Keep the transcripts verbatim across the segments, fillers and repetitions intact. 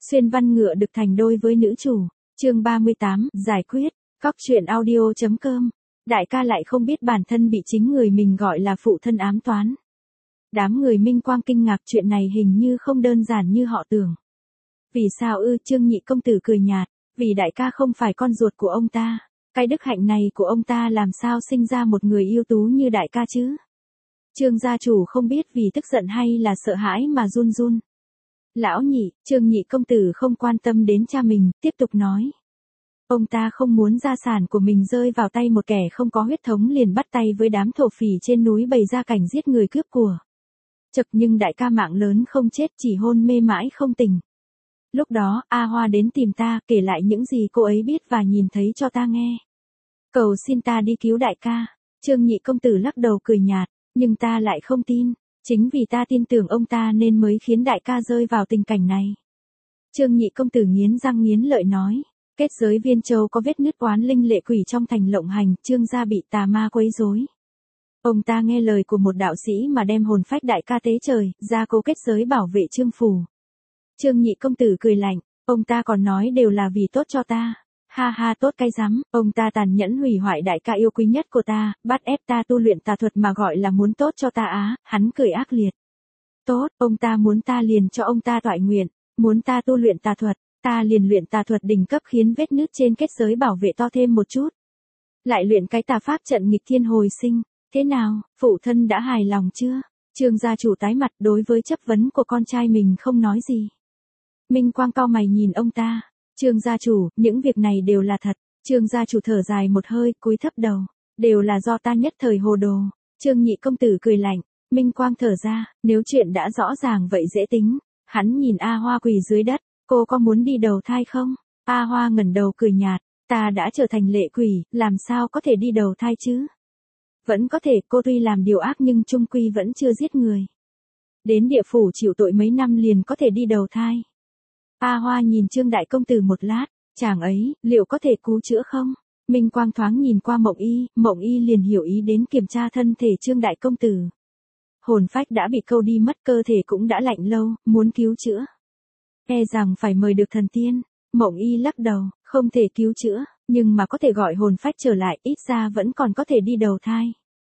Xuyên văn ngựa được thành đôi với nữ chủ. Chương ba mươi tám, giải quyết. Cóc truyện audio chấm com. Đại ca lại không biết bản thân bị chính người mình gọi là phụ thân ám toán. Đám người Minh Quang kinh ngạc, chuyện này hình như không đơn giản như họ tưởng. Vì sao ư? Trương nhị công tử cười nhạt, vì đại ca không phải con ruột của ông ta. Cái đức hạnh này của ông ta làm sao sinh ra một người ưu tú như đại ca chứ? Trương gia chủ không biết vì tức giận hay là sợ hãi mà run run. Lão nhị, Trương nhị công tử không quan tâm đến cha mình, tiếp tục nói. Ông ta không muốn gia sản của mình rơi vào tay một kẻ không có huyết thống, liền bắt tay với đám thổ phỉ trên núi bày ra cảnh giết người cướp của. Chật, nhưng đại ca mạng lớn không chết, chỉ hôn mê mãi không tỉnh. Lúc đó, A Hoa đến tìm ta, kể lại những gì cô ấy biết và nhìn thấy cho ta nghe. Cầu xin ta đi cứu đại ca. Trương nhị công tử lắc đầu cười nhạt, nhưng ta lại không tin. Chính vì ta tin tưởng ông ta nên mới khiến đại ca rơi vào tình cảnh này. Trương nhị công tử nghiến răng nghiến lợi nói. Kết giới Viên Châu có vết nứt, oán linh lệ quỷ trong thành lộng hành, Trương gia bị tà ma quấy rối. Ông ta nghe lời của một đạo sĩ mà đem hồn phách đại ca tế trời, ra cố kết giới bảo vệ Trương phủ. Trương nhị công tử cười lạnh, ông ta còn nói đều là vì tốt cho ta. Ha ha, tốt cái rắm, ông ta tàn nhẫn hủy hoại đại ca yêu quý nhất của ta, bắt ép ta tu luyện tà thuật mà gọi là muốn tốt cho ta á, hắn cười ác liệt. Tốt, ông ta muốn ta liền cho ông ta toại nguyện, muốn ta tu luyện tà thuật, ta liền luyện tà thuật đỉnh cấp khiến vết nứt trên kết giới bảo vệ to thêm một chút. Lại luyện cái tà pháp trận nghịch thiên hồi sinh, thế nào, phụ thân đã hài lòng chưa? Trương gia chủ tái mặt, đối với chất vấn của con trai mình không nói gì. Minh Quang cau mày nhìn ông ta. Trương gia chủ, những việc này đều là thật. Trương gia chủ thở dài một hơi, cúi thấp đầu. Đều là do ta nhất thời hồ đồ. Trương nhị công tử cười lạnh. Minh Quang thở ra, nếu chuyện đã rõ ràng vậy dễ tính. Hắn nhìn A Hoa quỳ dưới đất, cô có muốn đi đầu thai không? A Hoa ngẩng đầu cười nhạt, ta đã trở thành lệ quỷ, làm sao có thể đi đầu thai chứ? Vẫn có thể, cô tuy làm điều ác nhưng chung quy vẫn chưa giết người. Đến địa phủ chịu tội mấy năm liền có thể đi đầu thai. A Hoa nhìn Trương đại công tử một lát, chàng ấy, liệu có thể cứu chữa không? Minh Quang thoáng nhìn qua Mộng Y, Mộng Y liền hiểu ý đến kiểm tra thân thể Trương đại công tử. Hồn phách đã bị câu đi mất, cơ thể cũng đã lạnh lâu, muốn cứu chữa. E rằng phải mời được thần tiên. Mộng Y lắc đầu, không thể cứu chữa, nhưng mà có thể gọi hồn phách trở lại, ít ra vẫn còn có thể đi đầu thai.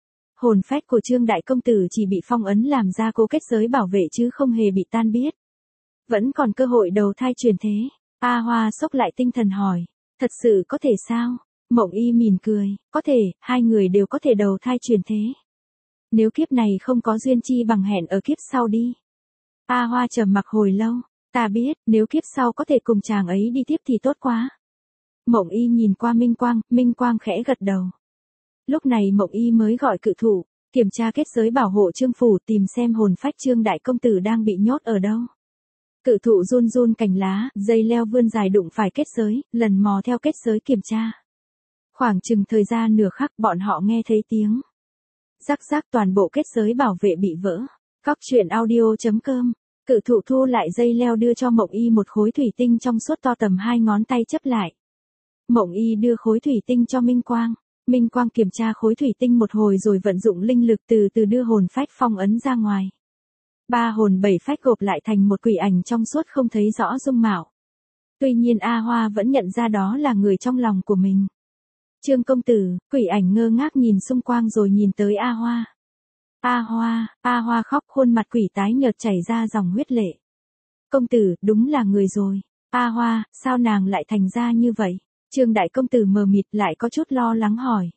Hồn phách của Trương đại công tử chỉ bị phong ấn làm ra cố kết giới bảo vệ chứ không hề bị tan biết. Vẫn còn cơ hội đầu thai chuyển thế. A Hoa sốc lại tinh thần hỏi, thật sự có thể sao? Mộng Y mỉm cười, có thể, hai người đều có thể đầu thai chuyển thế. Nếu kiếp này không có duyên chi bằng hẹn ở kiếp sau đi. A Hoa trầm mặc hồi lâu, ta biết, nếu kiếp sau có thể cùng chàng ấy đi tiếp thì tốt quá. Mộng Y nhìn qua Minh Quang, Minh Quang khẽ gật đầu. Lúc này Mộng Y mới gọi cự thụ, kiểm tra kết giới bảo hộ Trương phủ, tìm xem hồn phách Trương đại công tử đang bị nhốt ở đâu. Cự thụ run run cành lá, dây leo vươn dài đụng phải kết giới, lần mò theo kết giới kiểm tra. Khoảng chừng thời gian nửa khắc, bọn họ nghe thấy tiếng rắc rắc, toàn bộ kết giới bảo vệ bị vỡ. Cóc truyện audio chấm com. Cự thụ thu lại dây leo đưa cho Mộng Y một khối thủy tinh trong suốt to tầm hai ngón tay chấp lại. Mộng Y đưa khối thủy tinh cho Minh Quang. Minh Quang kiểm tra khối thủy tinh một hồi rồi vận dụng linh lực từ từ đưa hồn phách phong ấn ra ngoài. Ba hồn bảy phách gộp lại thành một quỷ ảnh trong suốt không thấy rõ dung mạo. Tuy nhiên A Hoa vẫn nhận ra đó là người trong lòng của mình. Trương công tử, quỷ ảnh ngơ ngác nhìn xung quanh rồi nhìn tới A Hoa. A Hoa, A Hoa khóc, khuôn mặt quỷ tái nhợt chảy ra dòng huyết lệ. Công tử, đúng là người rồi. A Hoa, sao nàng lại thành ra như vậy? Trương đại công tử mờ mịt, lại có chút lo lắng hỏi.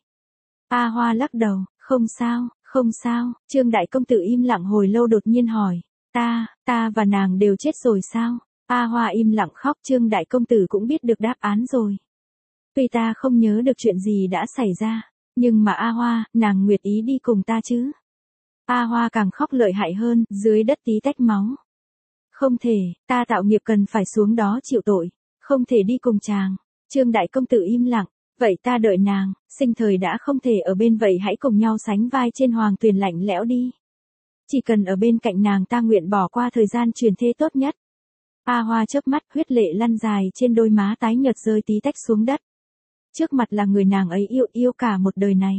A Hoa lắc đầu, không sao, không sao. Trương đại công tử im lặng hồi lâu đột nhiên hỏi, ta, ta và nàng đều chết rồi sao? A Hoa im lặng khóc, Trương đại công tử cũng biết được đáp án rồi. Tuy ta không nhớ được chuyện gì đã xảy ra, nhưng mà A Hoa, nàng nguyện ý đi cùng ta chứ? A Hoa càng khóc lợi hại hơn, dưới đất tí tách máu. Không thể, ta tạo nghiệp cần phải xuống đó chịu tội, không thể đi cùng chàng. Trương đại công tử im lặng, vậy ta đợi nàng, sinh thời đã không thể ở bên vậy hãy cùng nhau sánh vai trên hoàng tuyền lạnh lẽo đi. Chỉ cần ở bên cạnh nàng ta nguyện bỏ qua thời gian truyền thế tốt nhất. A Hoa chớp mắt, huyết lệ lăn dài trên đôi má tái nhợt rơi tí tách xuống đất. Trước mặt là người nàng ấy yêu yêu cả một đời này.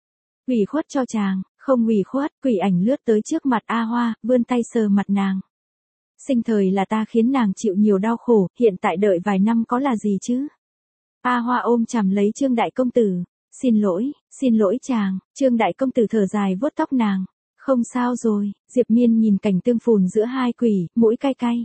Ủy khuất cho chàng, không ủy khuất, quỷ ảnh lướt tới trước mặt A Hoa, vươn tay sờ mặt nàng. Sinh thời là ta khiến nàng chịu nhiều đau khổ, hiện tại đợi vài năm có là gì chứ? A Hoa ôm chầm lấy Trương đại công tử. Xin lỗi, xin lỗi chàng. Trương đại công tử thở dài vuốt tóc nàng. Không sao rồi. Diệp Miên nhìn cảnh tương phùn giữa hai quỷ, mũi cay cay.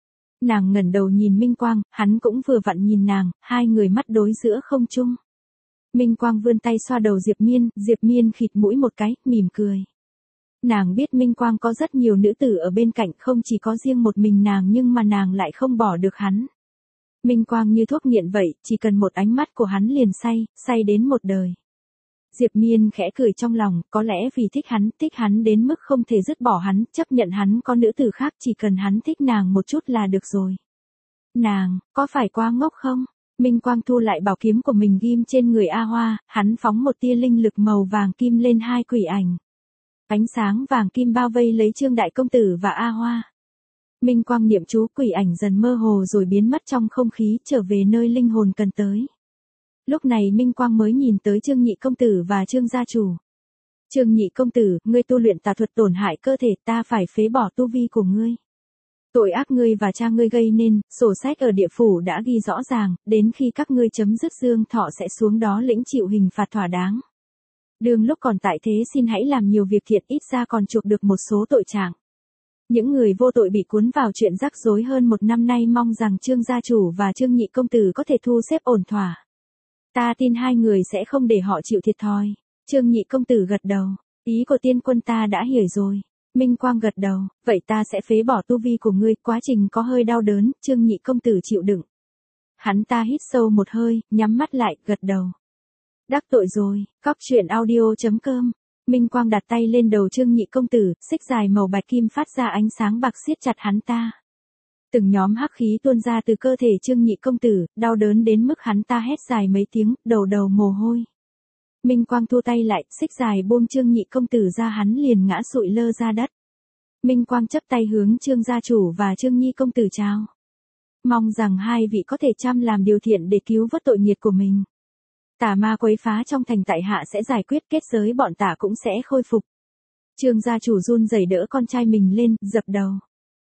Nàng ngẩng đầu nhìn Minh Quang, hắn cũng vừa vặn nhìn nàng, hai người mắt đối giữa không trung. Minh Quang vươn tay xoa đầu Diệp Miên, Diệp Miên khịt mũi một cái, mỉm cười. Nàng biết Minh Quang có rất nhiều nữ tử ở bên cạnh, không chỉ có riêng một mình nàng nhưng mà nàng lại không bỏ được hắn. Minh Quang như thuốc nghiện vậy, chỉ cần một ánh mắt của hắn liền say, say đến một đời. Diệp Miên khẽ cười trong lòng, có lẽ vì thích hắn, thích hắn đến mức không thể dứt bỏ hắn, chấp nhận hắn có nữ tử khác, chỉ cần hắn thích nàng một chút là được rồi. Nàng, có phải quá ngốc không? Minh Quang thu lại bảo kiếm của mình ghim trên người A Hoa, hắn phóng một tia linh lực màu vàng kim lên hai quỷ ảnh. Ánh sáng vàng kim bao vây lấy Trương đại công tử và A Hoa. Minh Quang niệm chú, quỷ ảnh dần mơ hồ rồi biến mất trong không khí, trở về nơi linh hồn cần tới. Lúc này Minh Quang mới nhìn tới Trương nhị công tử và Trương gia chủ. Trương nhị công tử, ngươi tu luyện tà thuật tổn hại cơ thể, ta phải phế bỏ tu vi của ngươi. Tội ác ngươi và cha ngươi gây nên, sổ sách ở địa phủ đã ghi rõ ràng, đến khi các ngươi chấm dứt dương thọ sẽ xuống đó lĩnh chịu hình phạt thỏa đáng. Đương lúc còn tại thế xin hãy làm nhiều việc thiện, ít ra còn chuộc được một số tội trạng. Những người vô tội bị cuốn vào chuyện rắc rối hơn một năm nay, mong rằng Trương gia chủ và Trương nhị công tử có thể thu xếp ổn thỏa. Ta tin hai người sẽ không để họ chịu thiệt thòi. Trương nhị công tử gật đầu. Ý của tiên quân ta đã hiểu rồi. Minh Quang gật đầu. Vậy ta sẽ phế bỏ tu vi của ngươi. Quá trình có hơi đau đớn, Trương nhị công tử chịu đựng. Hắn ta hít sâu một hơi, nhắm mắt lại, gật đầu. Đắc tội rồi. Cóc truyện audio chấm com. Minh Quang đặt tay lên đầu Trương nhị công tử, xích dài màu bạch kim phát ra ánh sáng bạc siết chặt hắn ta. Từng nhóm hắc khí tuôn ra từ cơ thể Trương nhị công tử, đau đớn đến mức hắn ta hét dài mấy tiếng, đầu đầu mồ hôi. Minh Quang thu tay lại, xích dài buông Trương nhị công tử ra, hắn liền ngã sụi lơ ra đất. Minh Quang chấp tay hướng Trương gia chủ và Trương nhị công tử chào. Mong rằng hai vị có thể chăm làm điều thiện để cứu vớt tội nghiệp của mình. Tà ma quấy phá trong thành tại hạ sẽ giải quyết, kết giới bọn tà cũng sẽ khôi phục. Trương gia chủ run rẩy đỡ con trai mình lên, dập đầu.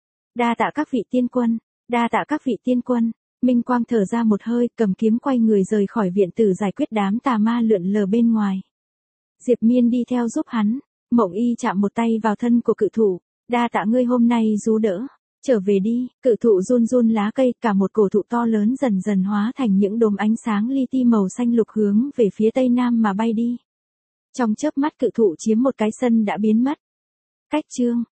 Đa tạ các vị tiên quân, đa tạ các vị tiên quân. Minh Quang thở ra một hơi, cầm kiếm quay người rời khỏi viện tử giải quyết đám tà ma lượn lờ bên ngoài. Diệp Miên đi theo giúp hắn. Mộng Y chạm một tay vào thân của cự thụ. Đa tạ ngươi hôm nay rú đỡ. Trở về đi. Cự thụ run run lá cây, cả một cổ thụ to lớn dần dần hóa thành những đốm ánh sáng li ti màu xanh lục hướng về phía tây nam mà bay đi. Trong chớp mắt cự thụ chiếm một cái sân đã biến mất. Cách chương